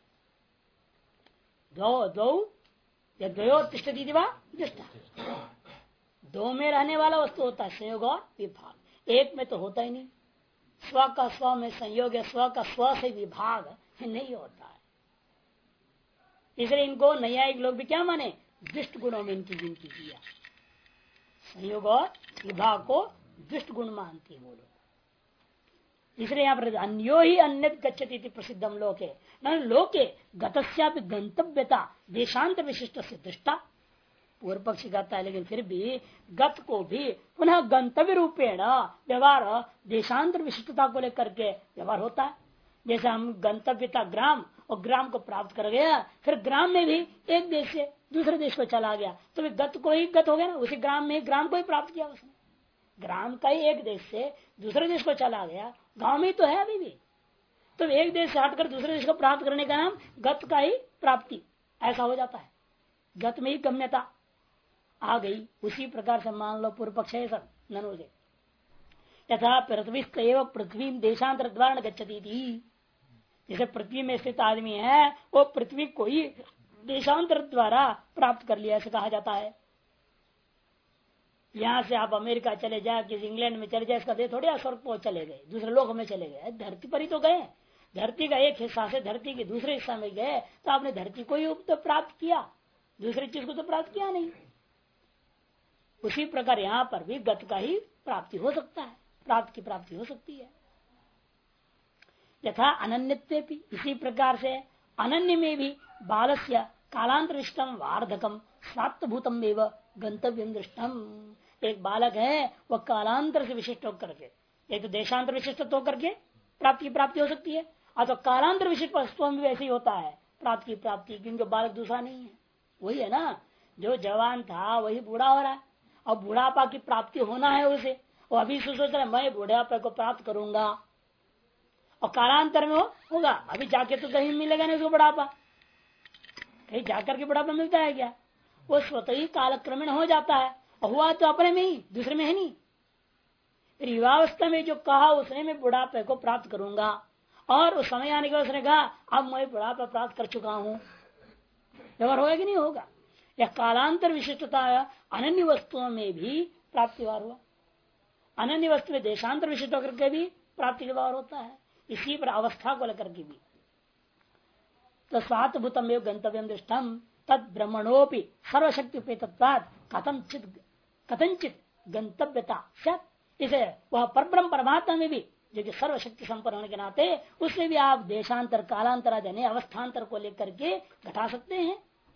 द्वयो तिष्ठति द्विष्ठा, दो में रहने वाला वस्तु होता है संयोग और विभाग, एक में तो होता ही नहीं। स्व का स्व में संयोग है, स्व का स्व से विभाग नहीं होता है। इसलिए इनको न्यायिक लोग भी क्या माने, दुष्ट गुणों में इनकी गिनती किया। संयोग और विभाग को दुष्ट गुण मानती है वो लोग। इसलिए यहाँ पर अन्यो ही अन्य गच्छति प्रसिद्धम लोके, न लोके गतस्यापि गंतव्यता देशांतर विशिष्ट से दृष्टा। पूर्व पक्षी कहता है लेकिन फिर भी गत को भी पुनः गंतव्य रूपेण व्यवहार देशांतर विशिष्टता को लेकर के व्यवहार होता है। जैसे हम गंतव्यता ग्राम, और ग्राम को प्राप्त कर गया, फिर ग्राम में भी एक देश से दूसरे देश को चला गया, तो गत को ही गत हो गया ना, उसी ग्राम में ग्राम को ही प्राप्त किया उसने। ग्राम का ही एक देश से दूसरे देश को चला गया, गांव में तो है अभी भी। तो एक देश से हटकर दूसरे देश को प्राप्त करने का नाम गत का ही प्राप्ति, ऐसा हो जाता है। गत में ही गम्यता आ गई। उसी प्रकार से मान लो पूर्व पक्ष है सब ननु से, यथा पृथ्वी देशांतर द्वारा गच्छति थी। जैसे पृथ्वी में स्थित आदमी है वो पृथ्वी को ही देशांतर द्वारा प्राप्त कर लिया, ऐसे कहा जाता है। यहाँ से आप अमेरिका चले जाए, किसी इंग्लैंड में चले जाए, इसका दे थोड़े स्वर्ग पहुंच चले गए, दूसरे लोक में चले गए, धरती पर ही तो गए। धरती का एक हिस्सा से धरती के दूसरे हिस्सा में गए तो आपने धरती को ही तो प्राप्त किया, दूसरी चीज को तो प्राप्त किया नहीं। उसी प्रकार यहाँ पर भी गत का ही प्राप्ति हो सकता है, प्राप्त की प्राप्ति हो सकती है। यथा अनन्यत्वे भी, इसी प्रकार से अनन्य में भी बालस्य कालांतरिष्टम वार्धकम स्वात्भूतम एवं गंतव्यम दृष्टम। एक बालक है वह कालांतर से विशिष्ट होकर के, एक तो देशांतर विशिष्ट होकर के प्राप्ति की प्राप्ति हो सकती है, अथवा कालांतर विशिष्ट वस्तुओं में वैसे ही होता है प्राप्ति की प्राप्ति, क्योंकि बालक दूसरा नहीं है, वही है ना। जो जवान था वही बूढ़ा हो रहा है, अब बुढ़ापा की प्राप्ति होना है उसे, वो अभी सोच रहा है मैं बुढ़ापे को प्राप्त करूंगा, और कालांतर में होगा। अभी जाके तो कहीं मिलेगा नहीं उसको बुढ़ापा, कहीं जाकर के बुढ़ापा मिलता है क्या? वो स्वतः ही कालक्रमण हो जाता है, और हुआ तो अपने में ही, दूसरे में है नहीं। फिर युवावस्था में जो कहा उसने मैं बुढ़ापे को प्राप्त करूंगा, और उस समय आने के बाद उसने कहा अब मैं बुढ़ापा प्राप्त कर चुका हूं, व्यवहार होगा कि नहीं होगा? यह कालांतर विशिष्टता अनन्य वस्तुओं में भी प्राप्ति व्यवहार हुआ, अनन्य वस्तु में देशांतर विशिष्ट होकर के भी प्राप्ति व्यवहार होता है। इसी पर अवस्था को लेकर के भी तो स्वात्भूतम एवं गंतव्यम दृष्टम तद ब्रह्मणोपि सर्वशक्ति उपेतत्वात् कथंचित गंतव्यता सत। इसे वह परब्रह्म परमात्मा में भी जो कि सर्वशक्ति संपन्न होने के नाते उससे भी आप देशांतर कालांतर यानी अवस्थांतर को लेकर के घटा सकते हैं।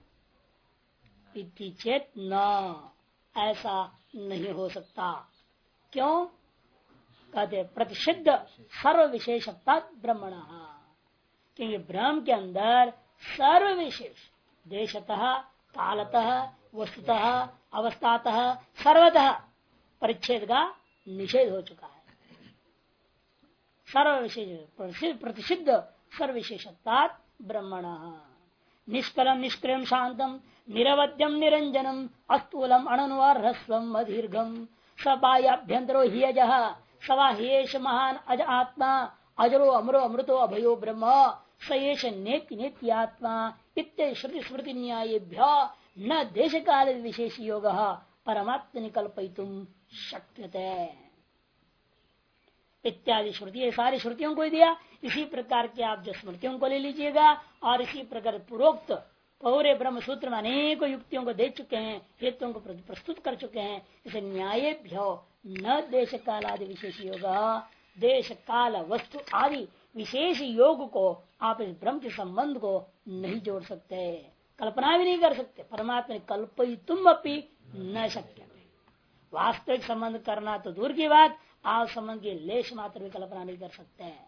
इति चेत न, ऐसा नहीं हो सकता। क्यों? कहते प्रतिषिद्ध सर्व विशेषता ब्रह्मण, क्योंकि ब्रह्म के अंदर सर्व विशेष देशतः कालतः वस्तुतः अवस्थातः सर्वतः परिच्छेद का निषेध हो चुका है। सर्व विशेष प्रतिषिद्ध सर्व विशेषता ब्रह्मण निष्कलम निष्क्रियम शांतम निरवध्यम निरंजनम अस्थूलम अणनुवारस्वम अदीर्घम सबाह्याभ्यंतरो हियजः सवा हेश महान अज आत्मा अजरो अमरो अमृतो अभयो ब्रह्म सयेश नेति नेत्यात्मा इत्य श्रुति स्मृति न्यायेभ्य न देश काल विशेष योग परमात्म कल्पयितुम शक्यते इत्यादि श्रुति, सारी श्रुतियों को दिया। इसी प्रकार के आप जो स्मृतियों को ले लीजिएगा और इसी प्रकार पूर्वोक्त पूरे ब्रह्म सूत्र में अनेकों युक्तियों को दे चुके हैं, हेतुओं को प्रस्तुत कर चुके हैं। इसे न्यायेभ्यो न देश काल आदि विशेष योग, देश काल वस्तु आदि विशेष योग को आप इस ब्रह्म के संबंध को नहीं जोड़ सकते, कल्पना भी नहीं कर सकते। परमात्मा कल्पयितुम अपि न शक्य। वास्तविक संबंध करना तो दूर की बात, आप संबंध की लेश मात्र भी कल्पना नहीं कर सकते हैं।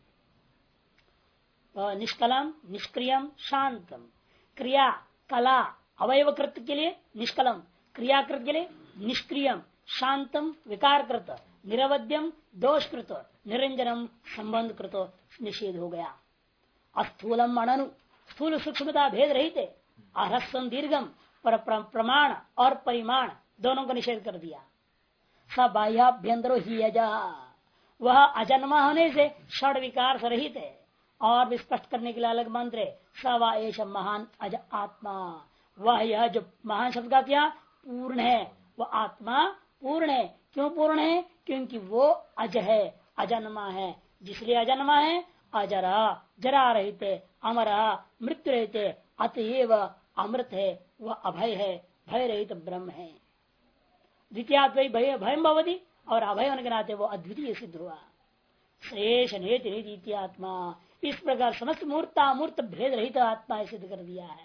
निष्कलम निष्क्रियम शांतम, क्रिया कला अवयवकृत के लिए निष्कलम, क्रियाकृत के लिए निष्क्रियम, शांतम विकारकृत, निरवध्यम दोषकृत, निरंजनम संबंध कृत निषेध हो गया। अस्थूलम अणनु, स्थूल सूक्ष्मता भेद रहित, अरस्वम दीर्घम पर प्रमाण और परिमाण दोनों को निषेध कर दिया। स बाह्याभ्यंतरो ही अजा, वह अजन्मा होने से षड विकार से रहित है। और स्पष्ट करने के लिए अलग मंत्र है, स वा एष महान अज आत्मा, वह यह जो महान शब्द का क्या पूर्ण है, वह आत्मा पूर्ण है। क्यों पूर्ण है? क्योंकि वो अज है, अजन्मा है। जिसलिए अजन्मा है, अजरा जरा रहते, अमरा मृत्यु रहते, अतएव अमृत है, वह अभय है, भय रहित ब्रह्म है। द्वितीय भयम भवती, और अभय होने के नाते वो अद्वितीय सिद्ध हुआ। शेष नेति आत्मा, इस प्रकार समस्त मूर्तामूर्त भेद रहित आत्मा सिद्ध कर दिया है।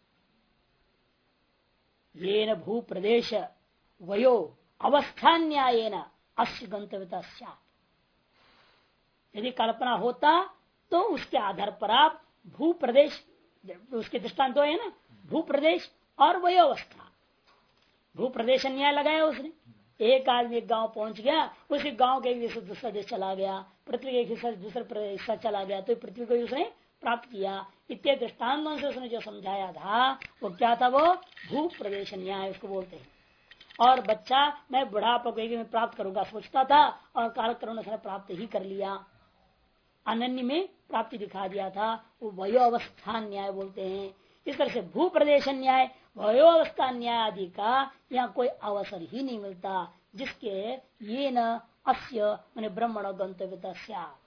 येन भू प्रदेश वयो अवस्था न्यायेन अस्य गंतव्यता स्यात्। यदि कल्पना होता तो उसके आधार पर आप भू प्रदेश, उसके दृष्टांत तो है ना, भू प्रदेश और वयो अवस्था। भू प्रदेश न्याय लगाया उसने। एक आदमी एक गांव पहुंच गया, उसी गांव के एक दूसरा देश चला गया, पृथ्वी के एक हिस्सा दूसरे हिस्सा चला गया, तो पृथ्वी को उसने प्राप्त किया। इत्यादि दृष्टांतों से उसने जो समझाया था वो क्या था? वो भू प्रदेश न्याय उसको बोलते हैं। और बच्चा मैं बुढ़ापा को में प्राप्त करूंगा सोचता था और कालक्रम उसने प्राप्त ही कर लिया, अनन्य में प्राप्ति दिखा दिया था, वो वयो अवस्था न्याय बोलते हैं। इस तरह से भू प्रदेश न्याय, वयो अवस्था न्याय आदि का यहाँ कोई अवसर ही नहीं मिलता, जिसके ये न अस्य मैंने ब्रह्मण गंतव्यता स्यात्।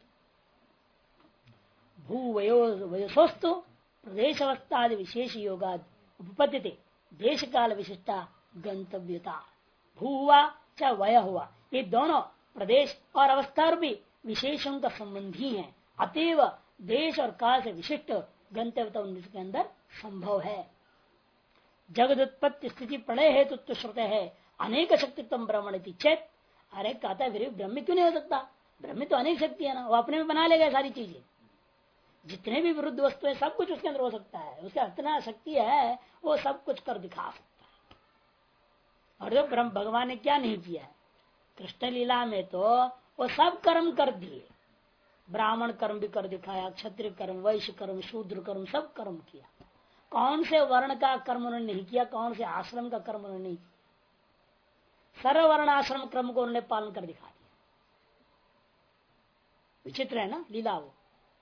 भू वयोस्तु प्रदेश अवस्था आदि विशेष योगा उपपद्यते देश काल विशिष्टा गंतव्यता। भू हुआ चाहे वय हुआ, ये दोनों प्रदेश और अवस्था भी विशेषों का संबंधी है। अतएव देश और काल से विशिष्ट गंतव्यता उनके अंदर संभव है। जगत उत्पत्ति स्थिति प्रलय हेतु तो श्रुत है अनेक शक्तित्व ब्रह्मण चेत। अरे कहता है फिर ब्रह्म क्यों नहीं हो सकता? ब्रह्म तो अनेक शक्ति है ना, वो अपने में बना लेगा सारी चीजें। जितने भी विरुद्ध वस्तु है सब कुछ उसके अंदर हो सकता है, उसका इतना शक्ति है, वो सब कुछ कर दिखा सकता है। और जो ब्रह्म भगवान ने क्या नहीं किया है कृष्ण लीला में, तो वो सब कर्म कर दिए। ब्राह्मण कर्म भी कर दिखाया, क्षत्रिय कर्म, वैश्य कर्म, शूद्र कर्म, सब कर्म किया। कौन से वर्ण का कर्म उन्होंने नहीं किया? कौन से आश्रम का कर्म उन्होंने नहीं किया? सर्व वर्ण आश्रम क्रम को उन्होंने पालन कर दिखा दिया। विचित्र है ना लीला वो,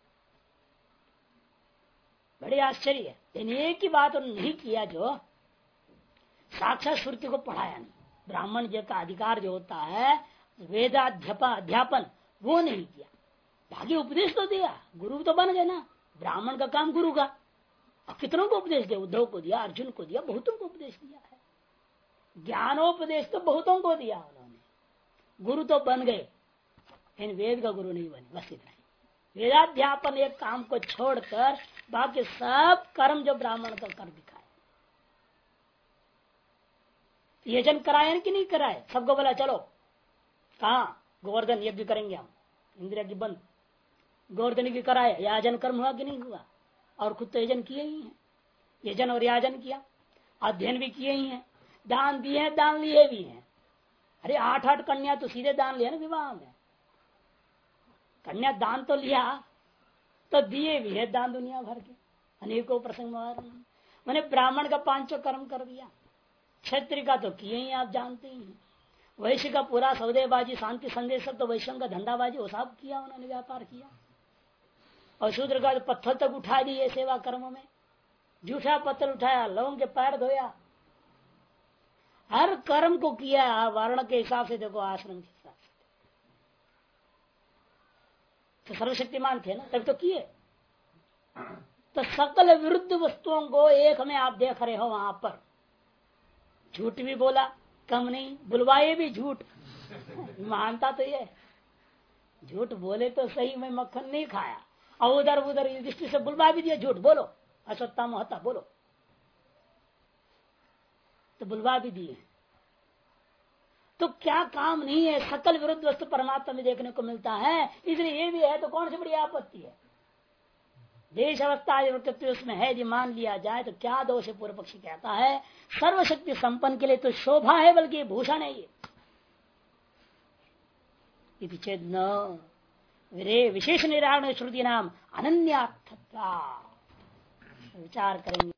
बड़े आश्चर्य है। लेकिन एक ही बात उन्होंने नहीं किया, जो साक्षात श्रुति को पढ़ाया नहीं। ब्राह्मण जी का अधिकार जो होता है अध्यापन, वो नहीं किया। बाकी उपदेश तो दिया, गुरु तो बन गए ना। ब्राह्मण का काम गुरु का, और कितनों को उपदेश दिया? उद्धव को दिया, अर्जुन को दिया, बहुतों को उपदेश दिया है। ज्ञानोपदेश तो बहुतों को दिया उन्होंने। गुरु तो बन गए, इन वेद का गुरु नहीं बने, बस इतना ही। वेदाध्यापन एक काम को छोड़कर बाकी सब कर्म जो ब्राह्मण का कर दिखाए। यजन कराए कि नहीं कराए? सबको बोला चलो कहा गोवर्धन यज्ञ करेंगे हम, इंद्रिया की बंद। गोवर्धन की कराए, याजन कर्म हुआ कि नहीं हुआ? और खुद तो यजन किए ही हैं, यजन और याजन किया, अध्ययन भी किए ही हैं, दान दिए हैं, दान लिए भी हैं। अरे 8 कन्या तो सीधे दान लिया ना विवाह में। कन्या दान तो लिया, तो दिए भी है दान दुनिया भर के अनेकों प्रसंग में। मैंने ब्राह्मण का 5 कर्म कर दिया, क्षत्रिय का तो किए ही आप जानते ही हैं, वैश्य का पूरा सौदेबाजी शांति संदेश सब तो वैश्यों का धंधाबाजी वो सब किया, उन्होंने व्यापार किया। और शूद्र का पत्थर तक उठा दिए सेवा कर्म में, जूठा पत्थर उठाया, लोगों के पैर धोया, हर कर्म को किया वर्ण के हिसाब से। देखो आश्रम के हिसाब से तो सर्वशक्तिमान थे ना, तब तो किए। तो सकल विरुद्ध वस्तुओं को एक में आप देख रहे हो वहां पर। झूठ भी बोला, कम नहीं, बुलवाए भी झूठ। मानता तो ये झूठ बोले तो सही, मैं मक्खन नहीं खाया, और उधर उधर इस दृष्टि से बुलवा भी दिया, झूठ बोलो, अश्वत्थामा होता बोलो, तो बुलवा भी दिए। तो क्या काम नहीं है, सकल विरुद्ध वस्तु परमात्मा में देखने को मिलता है, इसलिए ये भी है तो कौन सी बड़ी आपत्ति है। देश अवस्था उसमें है यदि मान लिया जाए तो क्या दोष है। पूर्व पक्षी कहता है सर्वशक्ति संपन्न के लिए तो शोभा है, बल्कि भूषण है ये। चेत न विशेष निराकरण श्रुति नाम अनन्यार्थत्वा विचार करेंगे।